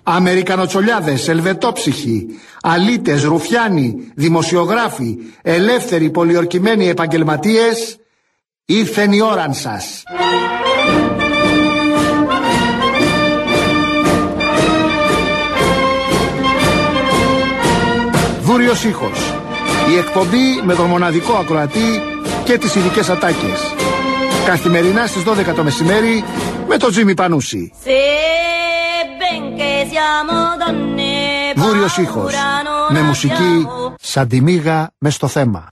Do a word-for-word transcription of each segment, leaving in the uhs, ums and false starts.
Αμερικανοτσολιάδες, ελβετόψυχοι, αλήτες, ρουφιάνοι, δημοσιογράφοι, ελεύθεροι πολιορκημένοι επαγγελματίες, ήρθεν η ώραν σας. Δούριος ήχος. Η εκπομπή με τον μοναδικό ακροατή και τις ειδικές ατάκες. Καθημερινά στις δώδεκα το μεσημέρι με τον Τζίμι Πανούση. Δούριος ήχος. Με μουσική σαν τη μύγα μες στο θέμα.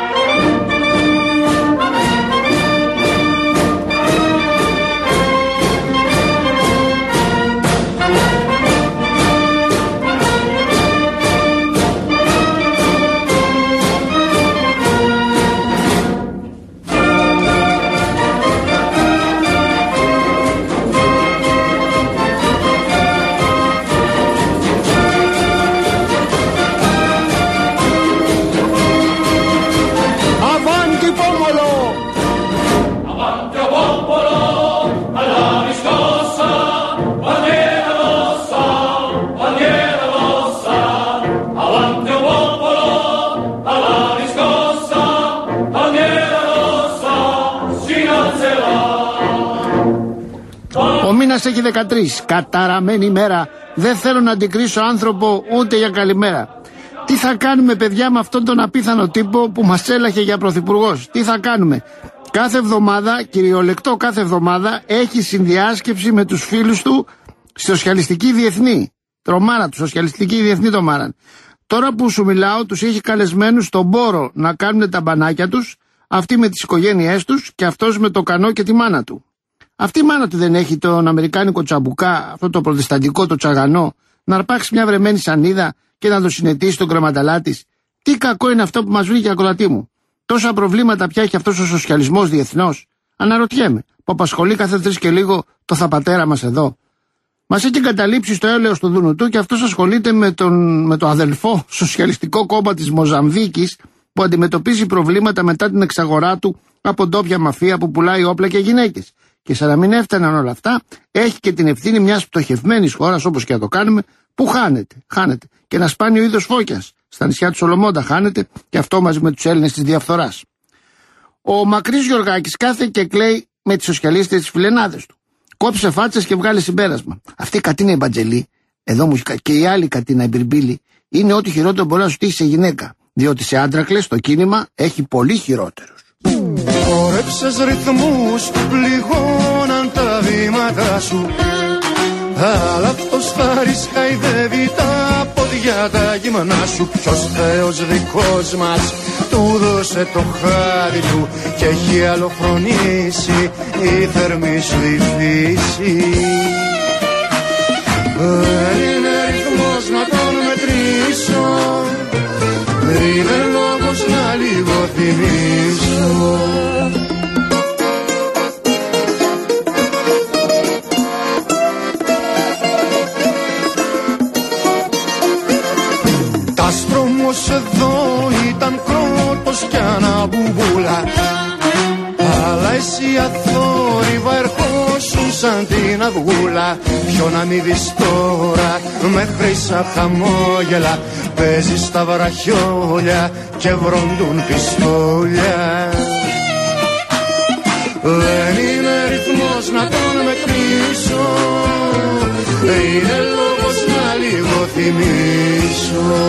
Ο μήνας έχει δεκατρείς, καταραμένη μέρα. Δεν θέλω να αντικρίσω άνθρωπο ούτε για καλημέρα. Τι θα κάνουμε, παιδιά, με αυτόν τον απίθανο τύπο που μας έλαχε για πρωθυπουργός? Τι θα κάνουμε? Κάθε εβδομάδα, κυριολεκτό κάθε εβδομάδα, έχει συνδιάσκεψη με τους φίλους του στη Σοσιαλιστική Διεθνή. Τρομάρα του, Σοσιαλιστική Διεθνή το μάραν. Τώρα που σου μιλάω, τους έχει καλεσμένους στον Πόρο να κάνουν τα μπανάκια τους, αυτοί με τις οικογένειές τους και αυτός με το κανό και τη μάνα του. Αυτή η μάνα του δεν έχει τον αμερικάνικο τσαμπουκά, αυτό το προτεσταντικό, το τσαγανό, να αρπάξει μια βρεμένη σανίδα και να το συνετίσει στον κρεματαλά της? Τι κακό είναι αυτό που μας βρήκε, ακροατή μου? Τόσα προβλήματα πια έχει αυτός ο σοσιαλισμός διεθνώς. Αναρωτιέμαι, που απασχολεί κάθε τρεις και λίγο το θαπατέρα μας εδώ. Μας έχει καταλήψει στο έλεος του Δουνουτού και αυτός ασχολείται με, τον, με το αδελφό Σοσιαλιστικό Κόμμα της Μοζαμβίκης που αντιμετωπίζει προβλήματα μετά την εξαγορά του από ντόπια μαφία που πουλάει όπλα και γυναίκες. Και σαν να μην έφταναν όλα αυτά, έχει και την ευθύνη μιας πτωχευμένης χώρας, όπως και να το κάνουμε, που χάνεται. Χάνεται. Και ένα σπάνιο είδος φώκιας. Στα νησιά του Σολομόντα χάνεται, και αυτό μαζί με τους Έλληνες της διαφθοράς. Ο Μακρύς Γιωργάκης κάθε και κλαίει με τις σοσιαλίστες τις φιλενάδες του. Κόψε φάτσες και βγάλε συμπέρασμα. Αυτή η Κατίνα η Μπατζελή, εδώ μου και η άλλη Κατίνα η Μπιρμπίλη, είναι ό,τι χειρότερο μπορεί να σου τύχει σε γυναίκα. Διότι σε άντρακλες το κίνημα έχει πολύ χειρότερους. Χορέψες ρυθμούς, πληγώναν τα βήματα σου, αλλά αυτός χάρης χαϊδεύει τα πόδια τα γυμνά σου. Ποιος Θεός δικός μας του δώσε το χάρι του και έχει αλλοχρονίσει η θερμή σου η φύση. Δεν είναι ρυθμός να τον μετρήσω, είναι λόγος να λίγο θυμίσω. Τα άστρομος εδώ ήταν κρότος κι αναμπουμπούλα, αλλά εσύ αθόρυβα ερχόσουν σαν την αυγούλα. Ποιο να μη δεις τώρα με χρυσά χαμόγελα, παίζεις στα βραχιόλια και βροντούν πιστόλια. Δεν είναι ρυθμός να τον μετρήσω, είναι λόγος να λίγο θυμίσω.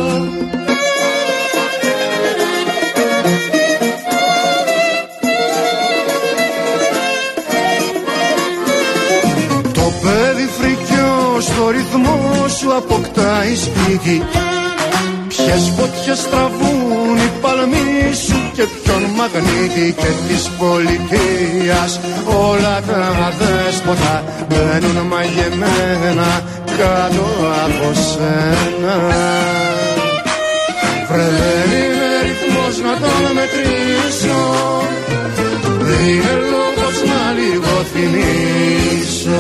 Το παιδί φρικιό στο ρυθμό σου αποκτάει σπίτι. Ποιες φωτιές τραβούν οι παλμοί σου και ποιον μαγνήτη, και της πολιτείας όλα τα δέσποτα μπαίνουν μαγεμένα κάτω από σένα. Βρε δεν είναι ρυθμός να τον μετρήσω, είναι λόγος να λίγο θυμίσω.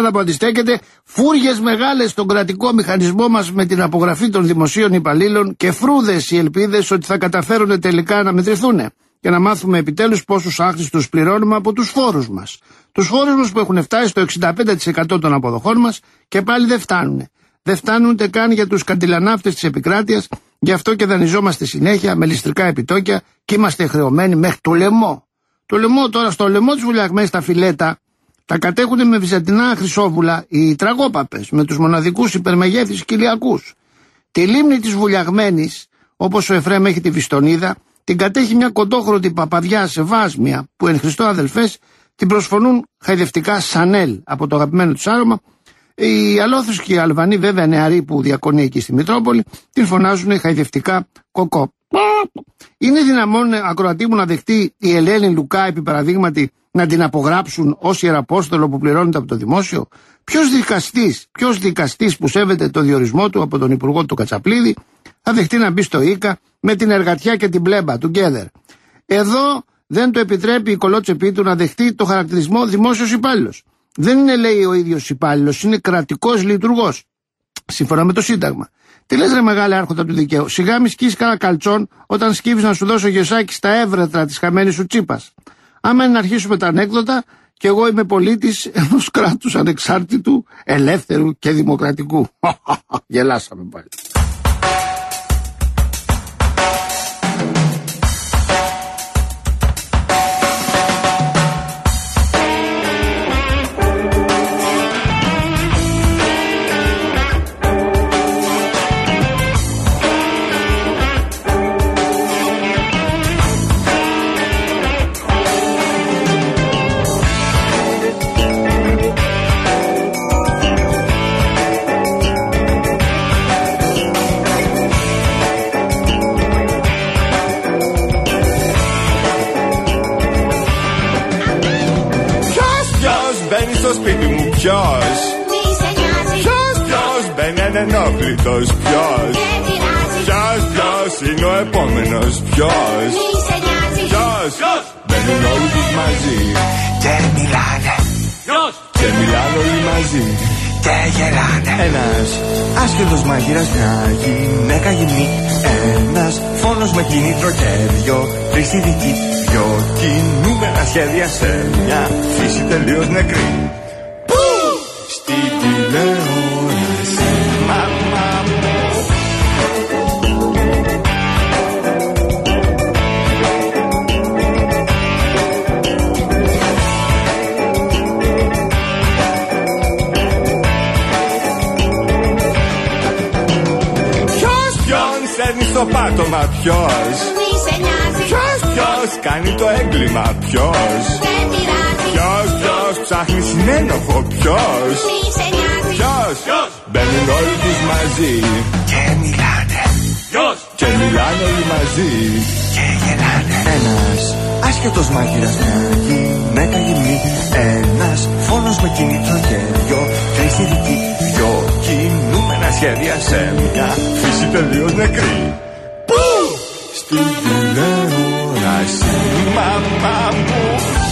μάνα που αντιστέκεται, φούργες μεγάλες στον κρατικό μηχανισμό μας με την απογραφή των δημοσίων υπαλλήλων και φρούδες οι ελπίδες ότι θα καταφέρουν τελικά να μετρηθούν και να μάθουμε επιτέλους πόσους άχρηστους πληρώνουμε από τους φόρους μας. Τους φόρους μας που έχουν φτάσει στο εξήντα πέντε τοις εκατό των αποδοχών μας και πάλι δεν φτάνουν. Δεν φτάνουν ούτε καν για τους καντιλανάφτες της επικράτειας, γι' αυτό και δανειζόμαστε συνέχεια με ληστρικά επιτόκια και είμαστε χρεωμένοι μέχρι το λαιμό. Το λαιμό τώρα, στο λαιμό της βουλιαγμένης τα φιλέτα, τα κατέχουν με βυζαντινά χρυσόβουλα οι τραγόπαπες, με τους μοναδικούς υπερμεγέθης κοιλιακούς. Τη λίμνη της βουλιαγμένης, όπως ο Εφραίμ έχει τη Βιστονίδα, την κατέχει μια κοντόχρωτη παπαδιά σε βάσμια που εν Χριστώ αδελφές την προσφωνούν χαϊδευτικά Σανέλ από το αγαπημένο τους άρωμα. Οι αλόθρησκοι Αλβανοί, βέβαια νεαροί που διακονεί εκεί στη Μητρόπολη, την φωνάζουν χαϊδευτικά Κοκό. Είναι δυναμόν, ακροατή μου, να δεχτεί η Ελένη Λουκά, επί παραδείγματι, να την απογράψουν ως ιεραπόστολο που πληρώνεται από το δημόσιο? Ποιος δικαστής, ποιος δικαστής που σέβεται το διορισμό του από τον Υπουργό του Κατσαπλίδη θα δεχτεί να μπει στο ΙΚΑ με την εργατιά και την πλέμπα, together? Εδώ δεν το επιτρέπει η κολότσεπή του να δεχτεί το χαρακτηρισμό δημόσιος υπάλληλος. Δεν είναι, λέει, ο ίδιος υπάλληλος, είναι κρατικός λειτουργός, σύμφωνα με το Σύνταγμα. Τι λες, ρε μεγάλε άρχοντα του δικαίου, σιγά μη σκίσεις κανένα καλτσόν όταν σκύβεις να σου δώσω γεσάκι στα έβρετρα της χαμένης σου τσίπας. Άμα να αρχίσουμε τα ανέκδοτα, και εγώ είμαι πολίτης ενός κράτους ανεξάρτητου, ελεύθερου και δημοκρατικού. Γελάσαμε πάλι. Στο σπίτι μου ποιος, μη σε νοιάζει, ποιος, ποιος μπαίνει ανενόχλητος, ποιος, ποιος, ποιος είναι ο επόμενος, ποιος, μη σε νοιάζει, ποιος, ποιος μπαίνουν όλοι τους μαζί και μιλάνε, ποιος, και μιλάνε όλοι μαζί και γελάνε. Ένας άσχετος μάγειρας, μια γυναίκα γυμνή, ένας φόνος με κίνητρο και δυο τριστιδικοί, δυο κινούμενα σχέδια σε μια φύση τελείως νεκρή. Πού στη τηλεόραση, μαμά μου. Ποιος, ποιον σέρνει στο πάτωμα, ποιος, μη σε νοιάζει, ποιος, ποιος κάνει το έγκλημα, ποιος, δεν πειράζει, ποιος, ποιος ψάχνει συνένοχο, ποιος, μη σε νοιάζει, ποιος, ποιος μπαίνουν όλοι τους μαζί Και μιλάνε, ποιος, και μιλάνε όλοι μαζί και γελάνε. Ένας άσχετος μάγειρας, μια γυναίκα γυμνή, ένας φόνος με κίνητρο και δυο τριστιδικοί, δυο κινούμενα σχέδια σε μια φύση τελείως νεκρή. Πού Στην τηλεόραση, μαμά μου.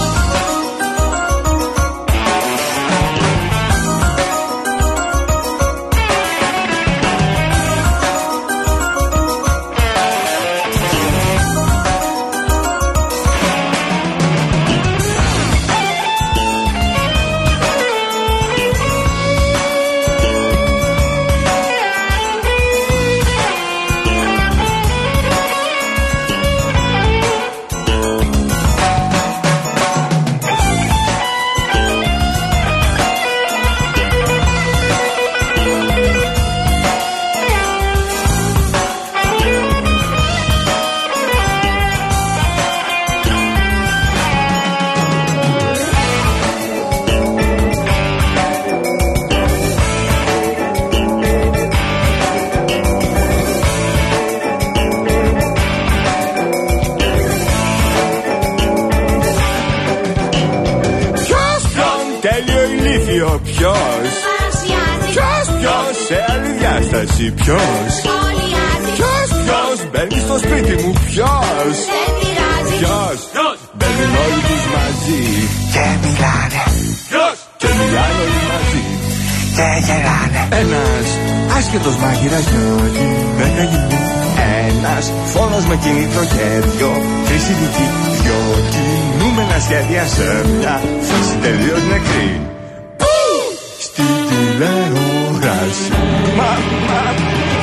Ποιος, ποιος, ποιος σε άλλη διάσταση, ποιος, ποιος, ποιος μπαίνει στο σπίτι μου, ποιος, δεν πειράζει, ποιος, ποιος μπαίνουν όλοι τους μαζί και μιλάνε, ποιος, και μιλάνε όλοι μαζί. δεν γελάνε. Ένας άσχετος μάγειρας για γυναίκα γυμνή. Ένας φόνος με κινήτρο και δυο χρυσιδικοί. Δυο κινούμενα σχέδια σε μια φάση τελείως νεκρή. Στη τηλεόραση. Μα, μα.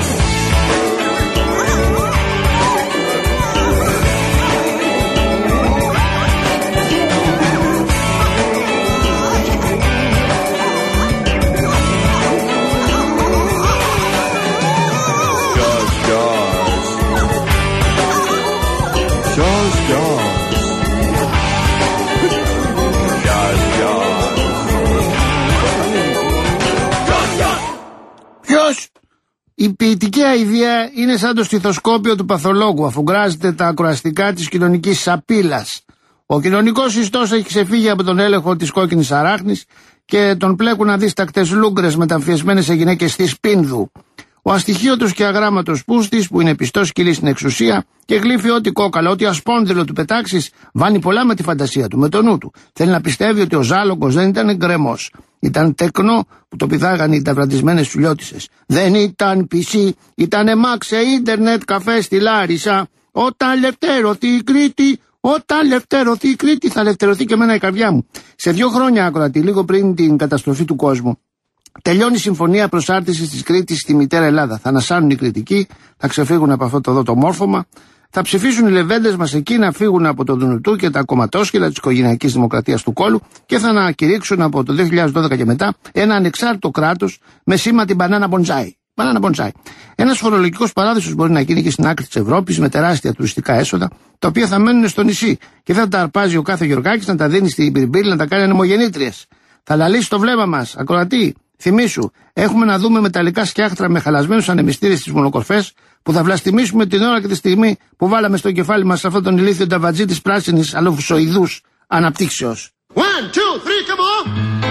Η ποιητική αηδία είναι σαν το στιθοσκόπιο του παθολόγου, αφού γκράζεται τα ακροαστικά της κοινωνικής σαπίλας. Ο κοινωνικός ιστός έχει ξεφύγει από τον έλεγχο της κόκκινης αράχνης και τον πλέκουν αδίστακτες λούγκρες μεταμφιεσμένες σε γυναίκες της Πίνδου. Ο αστοιχείωτος και αγράμματος πούστης, που είναι πιστός σκυλής στην εξουσία και γλύφει ό,τι κόκαλα, ό,τι ασπόνδυλο του πετάξεις, βάνει πολλά με τη φαντασία του, με το νου του. Θέλει να πιστεύει ότι ο Ζάλογος δεν ήταν γκρεμός. Ήταν τεκνό που το πηδάγανε οι ταυραντισμένες σουλιώτισσες. Δεν ήταν πι σι, ήταν μαξ σε ίντερνετ καφέ στη Λάρισα. Όταν λευτέρωθη η Κρήτη, όταν λευτέρωθη η Κρήτη, θα λευτερωθεί και εμένα η καρδιά μου. Σε δύο χρόνια, ακροατή, λίγο πριν την καταστροφή του κόσμου, τελειώνει η συμφωνία προσάρτησης της Κρήτης στη μητέρα Ελλάδα. Θα ανασάνουν οι Κρητικοί, θα ξεφύγουν από αυτό το εδώ το μόρφωμα, θα ψηφίσουν οι λεβέντες μας εκεί να φύγουν από το Δουνουτού και τα κομματόσκυλα της οικογενειακής δημοκρατίας του κόλου και θα ανακηρύξουν από το δύο χιλιάδες δώδεκα και μετά ένα ανεξάρτητο κράτος με σήμα την μπανάνα μποντζάι. Μπανάνα μποντζάι. Ένας φορολογικός παράδεισος μπορεί να γίνει και στην άκρη της Ευρώπης με τεράστια τουριστικά έσοδα, τα οποία θα μένουν στο νησί και θα τα αρπάζει ο κάθε Γεωργάκης να τα δίνει στην Πυρμπύρη να τα κάνει ανεμογεννήτριες. Θα λαλήσει το βλέμμα μας, ακροατή. Θυμήσου, έχουμε να δούμε μεταλλικά σκιάχτρα με χαλασμένους ανεμιστήρες στις μονοκορφές που θα βλαστημίσουμε την ώρα και τη στιγμή που βάλαμε στο κεφάλι μας αυτόν τον ηλίθιο ταβατζή της πράσινης αλοφουσοειδούς αναπτύξεως. One, two, three, come on!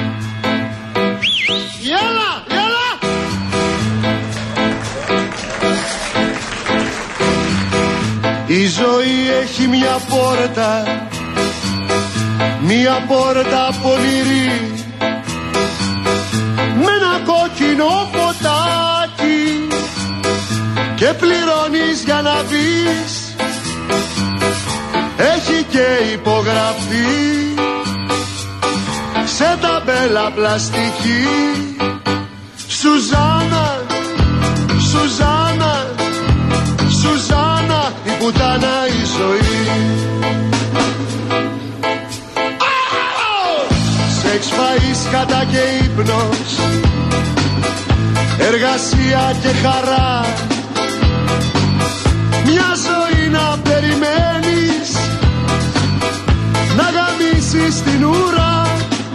Γιάλα, γιάλα! Η ζωή έχει μια πόρτα, μια πόρτα πονηρή, με ένα κόκκινο φωτάκι και πληρώνεις για να μπεις. Έχει και υπογραφή σε ταμπέλα πλαστική. Σουζάνα, Σουζάνα, Σουζάνα, η πουτάνα η ζωή. Σεξ, φαΐς, κατά και ύπνος, εργασία και χαρά, μια ζωή να περιμένεις, να γαμίσεις την ουρά,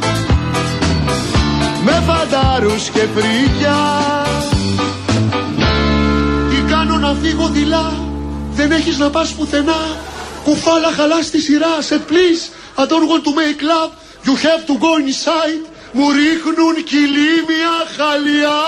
με φαντάρους και φρίκια. Τι κάνω να φύγω δειλά, δεν έχεις να πας πουθενά, κουφάλα χαλάς τη σειρά, said please, I don't want to make love, you have to go inside. Μου ρίχνουν κυλίμια χαλιά.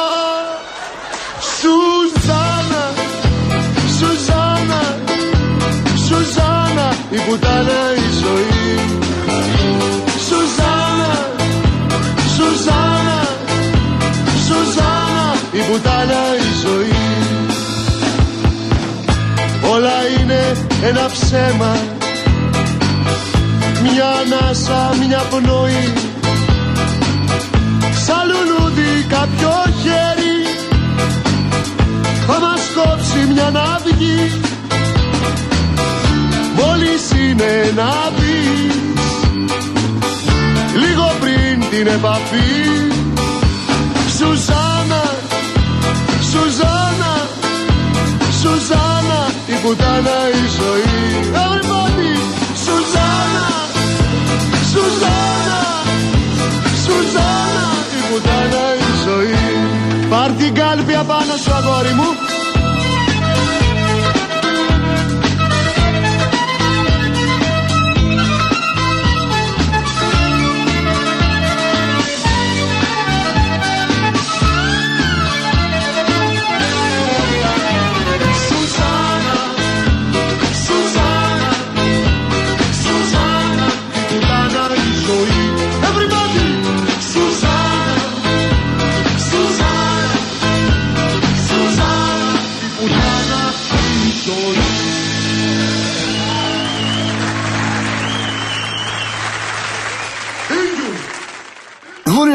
Σουζάνα, Σουζάνα, Σουζάνα, η πουτάνα η ζωή. Σουζάνα, Σουζάνα, Σουζάνα, η πουτάνα η ζωή. Όλα είναι ένα ψέμα, μια ανάσα, μια πνοή, σαν λουλούδι κάποιο χέρι θα μας κόψει μια ναυγή. Μόλις είναι να πεις λίγο πριν την επαφή. Σουζάνα, Σουζάνα, Σουζάνα, η πουτάνα η ζωή. Everybody, Σουζάνα, Σουζάνα, Σουζάνα, η πουτάνα η ζωή. Πάρ' την κάλπη απάνω σου αγόρι μου.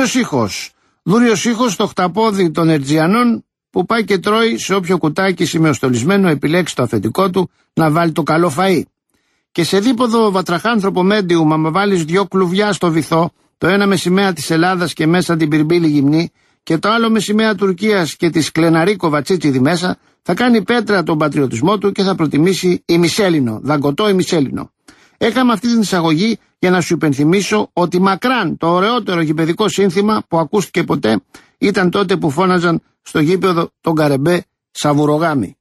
Δούριος ήχος. Δούριος ήχος το χταπόδι των Ερτζιανών που πάει και τρώει σε όποιο κουτάκι σημεοστολισμένο επιλέξει το αφεντικό του να βάλει το καλό φαΐ. Και σε δίποδο βατραχάνθρωπο μέντιου, άμα βάλεις δυο κλουβιά στο βυθό, το ένα με σημαία της Ελλάδας και μέσα την πυρμπύλη γυμνή, και το άλλο με σημαία Τουρκίας και τη σκλεναρίκο βατσίτσιδη μέσα, θα κάνει πέτρα τον πατριωτισμό του και θα προτιμήσει ημισέλινο, δαγκωτό ημισέλινο. Έκαμε αυτή την εισαγωγή για να σου υπενθυμίσω ότι μακράν το ωραιότερο γηπεδικό σύνθημα που ακούστηκε ποτέ ήταν τότε που φώναζαν στο γήπεδο τον Καρεμπέ Σαβουρογάμι.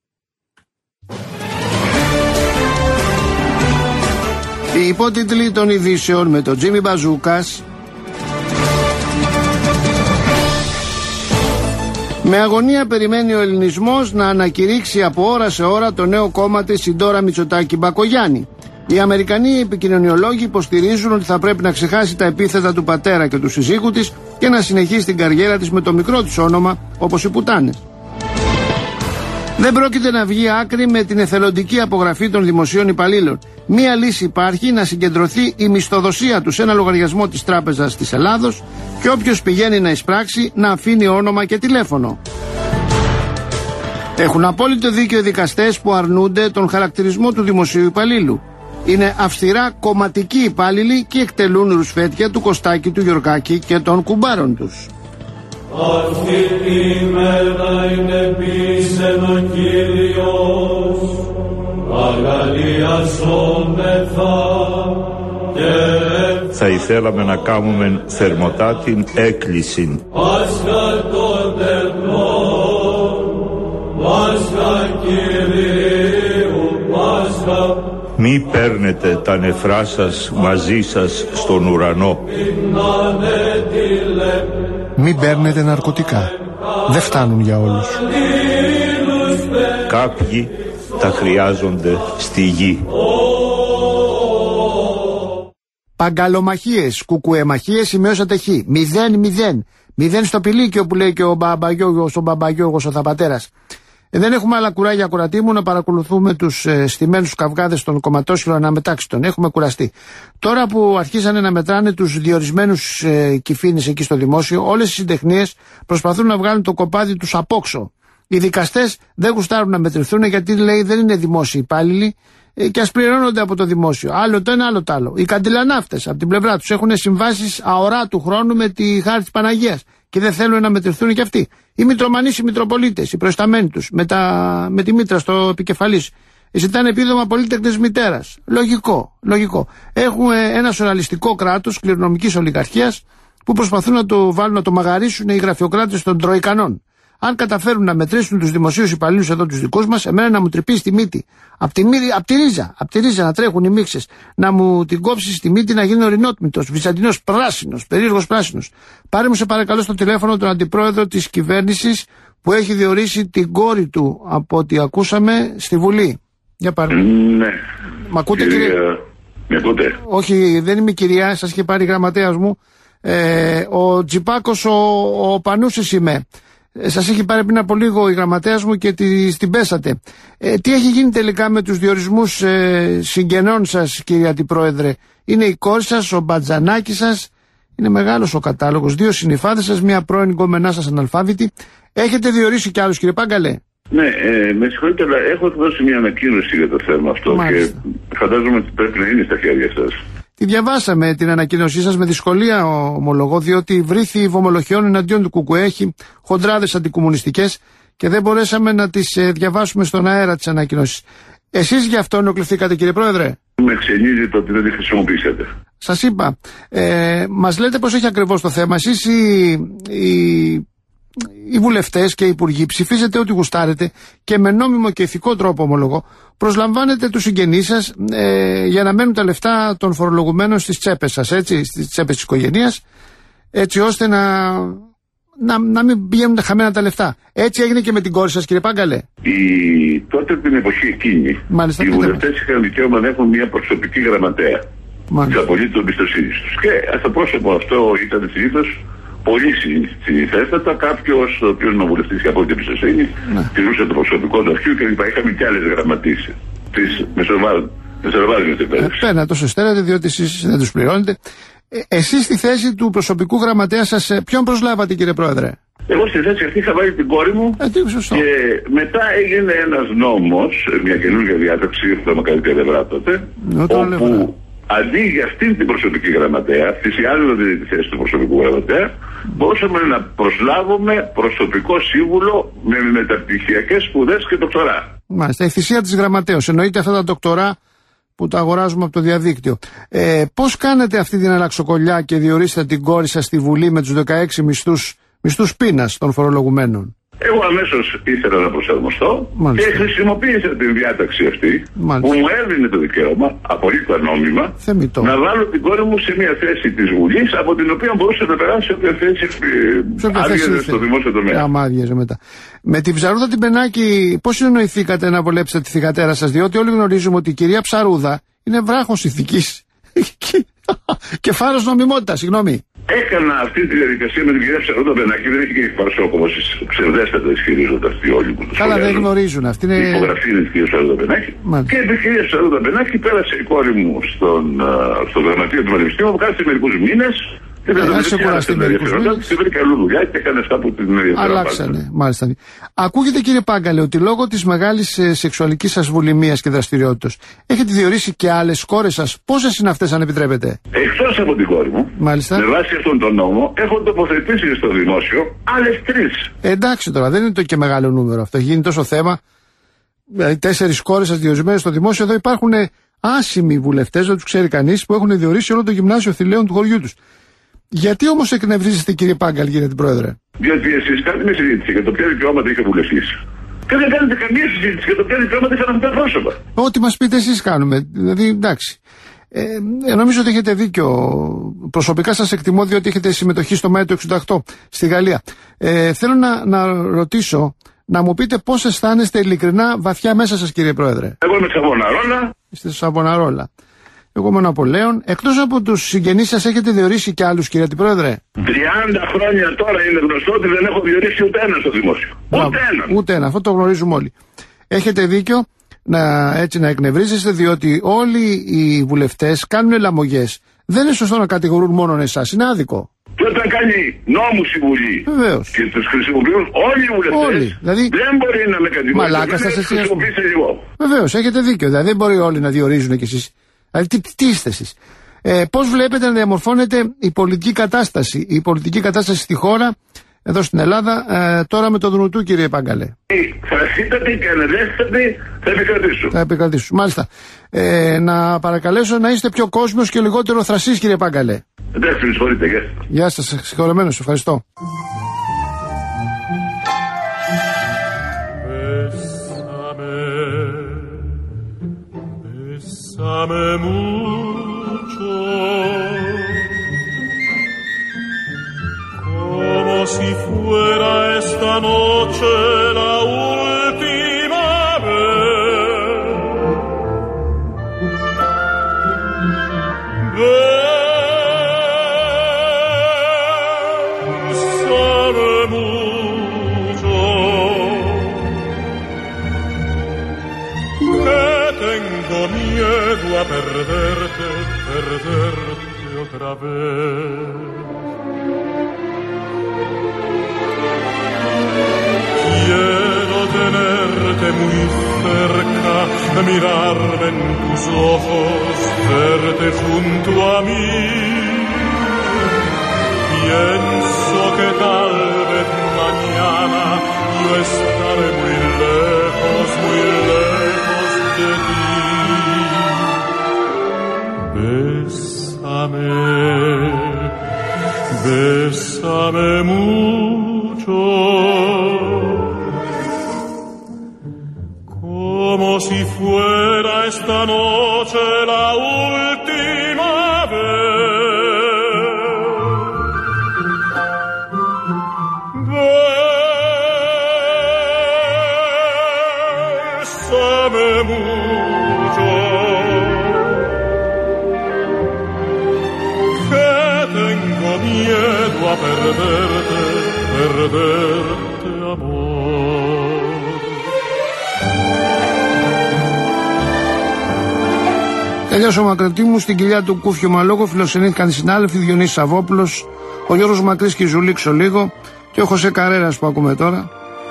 Οι υπότιτλοι των ειδήσεων με τον Τζίμι Μπαζούκας. Με αγωνία περιμένει ο ελληνισμός να ανακηρύξει από ώρα σε ώρα το νέο κόμμα της η Ντόρα Μητσοτάκη Μπακογιάννη. Οι Αμερικανοί επικοινωνιολόγοι υποστηρίζουν ότι θα πρέπει να ξεχάσει τα επίθετα του πατέρα και του συζύγου της και να συνεχίσει την καριέρα της με το μικρό της όνομα, όπως οι πουτάνες. Δεν πρόκειται να βγει άκρη με την εθελοντική απογραφή των δημοσίων υπαλλήλων. Μία λύση υπάρχει, να συγκεντρωθεί η μισθοδοσία του σε ένα λογαριασμό της Τράπεζας της Ελλάδος και όποιος πηγαίνει να εισπράξει να αφήνει όνομα και τηλέφωνο. Έχουν απόλυτο δίκιο οι δικαστές που αρνούνται τον χαρακτηρισμό του δημοσίου υπαλλήλου. Είναι αυστηρά κομματικοί υπάλληλοι και εκτελούν ρουσφέτια του Κωστάκη, του Γιωργάκη και των κουμπάρων τους. Αυτή τη μέρα είναι πίσεν ο Κύριος, αγαλιασόμεθα και θα ήθελαμε να κάνουμε θερμοτά την έκκληση. Πάσχα των τεχνών, Πάσχα Κυρίου, Πάσχα. Μη παίρνετε τα νεφρά σας μαζί σας στον ουρανό. Μην παίρνετε ναρκωτικά. Δεν φτάνουν για όλους. Κάποιοι τα χρειάζονται στη γη. Παγκαλομαχίες, κουκουεμαχίες σημειώσατε χ. Μηδέν, μηδέν. Μηδέν στο πηλίκιο που λέει και ο Μπαμπαγιώγος, ο Μπαμπαγιώγος ο Θαπατέρας. Ε, δεν έχουμε άλλα κουράγια, κουρατή μου, να παρακολουθούμε τους ε, στημένους καυγάδες των κομματόσχυλων αναμετάξει των. Έχουμε κουραστεί. Τώρα που αρχίσανε να μετράνε τους διορισμένους ε, κυφήνες εκεί στο δημόσιο, όλες οι συντεχνίες προσπαθούν να βγάλουν το κοπάδι τους απόξω. Οι δικαστές δεν γουστάρουν να μετρηθούν γιατί, λέει, δεν είναι δημόσιοι υπάλληλοι ε, και ας πληρώνονται από το δημόσιο. Άλλο το ένα, άλλο το άλλο. Οι καντιλανάφτες από την πλευρά τους έχουν συμβάσεις αορά του χρόνου με τη χάρη της Παναγίας και δεν θέλουν να μετρηθούν κι αυτοί. Οι Μητρομανείς, οι Μητροπολίτες, οι προϊσταμένοι τους, με, τα, με τη μήτρα στο επικεφαλής, ζητάνε επίδομα πολύτεκνης μητέρας. Λογικό, λογικό. Έχουμε ένα σοραλιστικό κράτος κληρονομικής ολιγαρχίας που προσπαθούν να το βάλουν, να το μαγαρίσουν οι γραφειοκράτες των Τροϊκανών. Αν καταφέρουν να μετρήσουν τους δημοσίους υπαλλήλους εδώ τους δικούς μας, εμένα να μου τρυπήσει τη μύτη. Απ' τη, απ τη ρίζα, απ' τη ρίζα να τρέχουν οι μίξες, να μου την κόψει στη μύτη, να γίνει ορεινότμητος, βυζαντινός πράσινος, περίεργος πράσινος. Πάρε μου σε παρακαλώ στο τηλέφωνο τον αντιπρόεδρο της κυβέρνησης που έχει διορίσει την κόρη του, από ό,τι ακούσαμε, στη Βουλή. Για πάρε. Ναι. Μ' ακούτε, κύριε? Με ακούτε? Όχι, δεν είμαι κυρία, σας είχε πάρει γραμματέας μου. Ε, ο Τζιπάκος, ο, ο Πανούσης είμαι. Σας έχει πάρει πριν από λίγο η γραμματέας μου και τη, την πέσατε. Ε, τι έχει γίνει τελικά με τους διορισμούς ε, συγγενών σας, κύριε Αντιπρόεδρε? Είναι η κόρη σας, ο μπατζανάκης σας, είναι μεγάλος ο κατάλογος. Δύο συνυφάδες σας, μια πρώην γκόμενά σας αναλφάβητη. Έχετε διορίσει κι άλλους, κύριε Πάγκαλε? Ναι, ε, με συγχωρείτε, αλλά έχω δώσει μια ανακοίνωση για το θέμα αυτό. Μάλιστα. Και φαντάζομαι ότι πρέπει να είναι στα χέρια σας. Τη διαβάσαμε την ανακοίνωσή σας με δυσκολία, ομολογώ, διότι βρήθη βομολοχιών εναντίον του ΚΚΕ, έχει χοντράδες αντικομμουνιστικές και δεν μπορέσαμε να τις ε, διαβάσουμε στον αέρα τις ανακοινώσεις. Εσείς γι' αυτό ενοχληθήκατε, κύριε Πρόεδρε? Με ξενίζει το ότι δεν τη χρησιμοποιήσατε. Σας είπα, ε, μας λέτε πως έχει ακριβώς το θέμα. Εσείς οι, οι, οι βουλευτές και οι υπουργοί ψηφίζετε ό,τι γουστάρετε και με νόμιμο και ηθικό τρόπο, ομολογώ, προσλαμβάνετε τους συγγενείς σας ε, για να μένουν τα λεφτά των φορολογουμένων στις τσέπες σας, έτσι, στις τσέπες της οικογένειας, έτσι ώστε να, να, να μην πηγαίνουν χαμένα τα λεφτά. Έτσι έγινε και με την κόρη σας, κύριε Πάγκαλε? Η... Τότε την εποχή εκείνη, Μάλιστα, οι βουλευτές είχαν δικαίωμα να έχουν μια προσωπική γραμματέα. Της απολύτως εμπιστοσύνης τους. Και στο πρόσωπο αυτό ήταν συνήθως πολύ συνηθέστατα κάποιος ο οποίος να βουλευτής και απόλυτη εμπιστοσύνη, τηρούσε το προσωπικό του αρχείου κλπ. Είχαμε και άλλες γραμματείς της μεσοβάλλοντες εκπαίδευσης. Πέρα, το σωστέρατε, διότι εσείς δεν τους πληρώνετε. Ε, εσείς στη θέση του προσωπικού γραμματέα σας, ποιον προσλάβατε, κύριε Πρόεδρε? Εγώ στη θέση αυτή είχα βάλει την κόρη μου ε, τι, σωστό. Και μετά έγινε ένας νόμος, μια καινούργια διάταξη, αυτό με καλύτερη πλευρά τότε, όπου αντί για αυτήν την προσωπική γραμματέα, θυσιάζοντα τη θέση του προσωπικού γραμματέα, μπορούσαμε να προσλάβουμε προσωπικό σύμβουλο με μεταπτυχιακές σπουδές και δοκτορά. Μάλιστα, η θυσία της γραμματέως. Εννοείται αυτά τα δοκτορά που τα αγοράζουμε από το διαδίκτυο. Ε, πώς κάνετε αυτή την αλλαξοκολλιά και διορίσετε την κόρη σας στη Βουλή με τους δεκαέξι μισθούς, μισθούς πείνας των φορολογουμένων? Εγώ αμέσως ήθελα να προσαρμοστώ. Μάλιστα. Και χρησιμοποίησα την διάταξη αυτή. Μάλιστα. Που μου έδινε το δικαίωμα, απολύτως νόμιμα, Θεμητό. να βάλω την κόρη μου σε μια θέση της Βουλής, από την οποία μπορούσε να περάσει όποια θέση άδειαζε στο δημόσιο τομέα. Άμα άδειαζε μετά. Με την Ψαρούδα την Πενάκη, πώς συνεννοηθήκατε να βολέψετε τη θυγατέρα σας? Διότι όλοι γνωρίζουμε ότι η κυρία Ψαρούδα είναι βράχος ηθικής και φάρος νομιμότητας, συγγνώμη. Έκανα αυτή τη διαδικασία με την κυρία Ψαρούδα Πενάκη, δεν έχει και εκπροσώπο όπως ψευδέστατα ισχυρίζονται αυτοί όλοι που τους Καλά, δεν γνωρίζουν. Αυτή είναι... Η υπογραφή είναι της κυρίας Ψαρούδα Πενάκη. Και η κυρία Ψαρούδα Πενάκη πέρασε η κόρη μου στον, στο γραμματείο του Πανεπιστήμιου, που κάθισε μερικούς μήνες. Και δεν σε κουραστεί μερικούς μήνες. Και βρήκα αλλού δουλειά και έκανε αυτά που την ενδιαφέρον. Αλλάξανε, μάλιστα. Ακούγεται, κύριε Πάγκαλε, ότι λόγω της μεγάλης ε, σεξουαλικής σας βουλημίας και δραστηριότητας έχετε διορίσει και άλλες κόρες σας. Πόσες είναι αυτές, αν επιτρέπετε? Εκτός από την κόρη μου, μάλιστα, με βάση αυτόν τον νόμο, έχω τοποθετήσει στο δημόσιο άλλες τρεις. Ε, εντάξει τώρα, δεν είναι το και μεγάλο νούμερο αυτό. Έχει γίνει τόσο θέμα. Δηλαδή, τέσσερις κόρες σας διορισμένες στο δημόσιο. Εδώ υπάρχουν άσημοι βουλευτές, δεν τους ξέρει κανείς, που έχουν διορίσει όλο το γυμνάσιο θηλαίων του χωριού τους. Γιατί όμως εκνευρίζεστε, κύριε Πάγκαλ, κύριε την Πρόεδρε? Διότι εσείς κάνετε μια συζήτηση για το ποια δικαιώματα είχε βουλευτής. Και δεν κάνετε καμία συζήτηση για το ποια δικαιώματα είχαν αυτά τα πρόσωπα. Ό,τι μας πείτε εσείς κάνουμε. Δηλαδή, εντάξει. Ε, νομίζω ότι έχετε δίκιο. Προσωπικά σας εκτιμώ, διότι έχετε συμμετοχή στο Μάιο του εξήντα οκτώ στη Γαλλία. Ε, θέλω να, να ρωτήσω, να μου πείτε πώς αισθάνεστε ειλικρινά βαθιά μέσα σας, κύριε Πρόεδρε. Εγώ είμαι Σαββοναρόλα. Είστε Σαββοναρόλα. Εγώ είμαι Ναπολέον. Εκτός από τους συγγενείς σας, έχετε διορίσει και άλλους, κύριε Αντιπρόεδρε? τριάντα χρόνια τώρα είναι γνωστό ότι δεν έχω διορίσει ούτε ένα στο δημόσιο. Ούτε ένα. Ούτε ένα. Αυτό το γνωρίζουμε όλοι. Έχετε δίκιο να, έτσι, να εκνευρίζεστε, διότι όλοι οι βουλευτές κάνουν λαμογές. Δεν είναι σωστό να κατηγορούν μόνο εσάς. Είναι άδικο. Και όταν κάνει νόμους η Βουλή, βεβαίως, και τους χρησιμοποιούν όλοι οι βουλευτές, όλοι. Δηλαδή, δεν μπορεί να με κατηγορήσετε. Μαλάκα σας εσείς. Βεβαίως, έχετε δίκιο. Δηλαδή δεν μπορεί όλοι να διορίζουν κι εσείς. Δηλαδή τι, τι είστε εσείς? Ε, πώς βλέπετε να διαμορφώνεται η πολιτική κατάσταση, η πολιτική κατάσταση στη χώρα, εδώ στην Ελλάδα, ε, τώρα με τον Δουνουτού, κύριε Πάγκαλε? Θρασίτατη και ανελέστατη θα επικρατήσουν. Θα επικρατήσουν, μάλιστα. Ε, να παρακαλέσω να είστε πιο κόσμος και λιγότερο θρασής, κύριε Πάγκαλε. Εντάξει, συγχωρείτε, γεια. Γεια σας, συγχωρεμένος, ευχαριστώ. Bésame mucho, como si fuera esta noche la última vez. Bésame mucho, que tengo miedo a perderte, perderte otra vez. Quiero tenerte muy cerca, mirarme en tus ojos, verte junto a mí. Pienso que tal vez mañana yo estaré muy lejos, muy lejos de ti. Bésame, bésame mucho, como si fuera esta noche la última vez. Bésame mucho, que tengo miedo a perderte, perderte, amor. Τελείωσε ο Μακρετήμου, στην κοιλιά του Κούφιο Μαλόγο φιλοξενήθηκαν οι συνάδελφοι Διονύσης Σαββόπουλος, ο Γιώργος Μακρύς και η Ζουλή Ξολίγο και ο Χωσέ Καρέρας που ακούμε τώρα.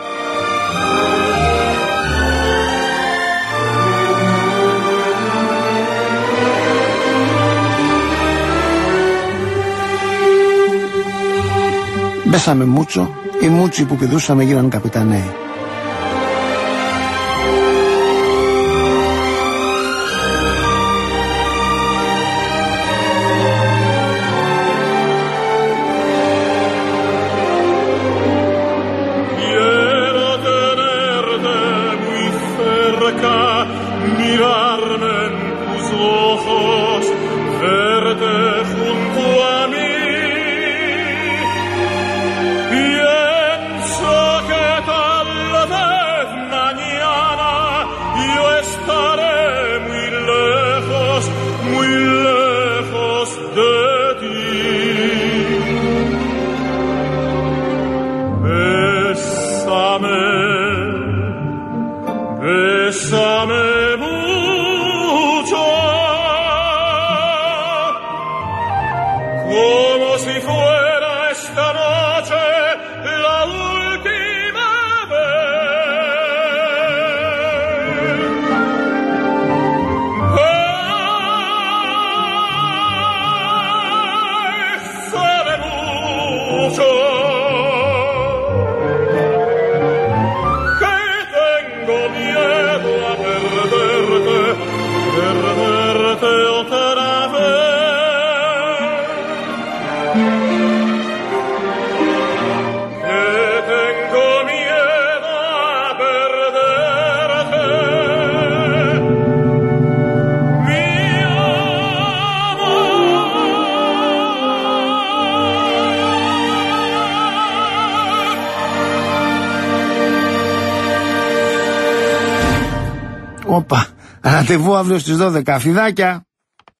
Μπέσαμε μούτσο, οι μούτσοι που πηδούσαμε γίναν καπιταναίοι. Όπα, ραντεβού αύριο στις δώδεκα. Φιδάκια.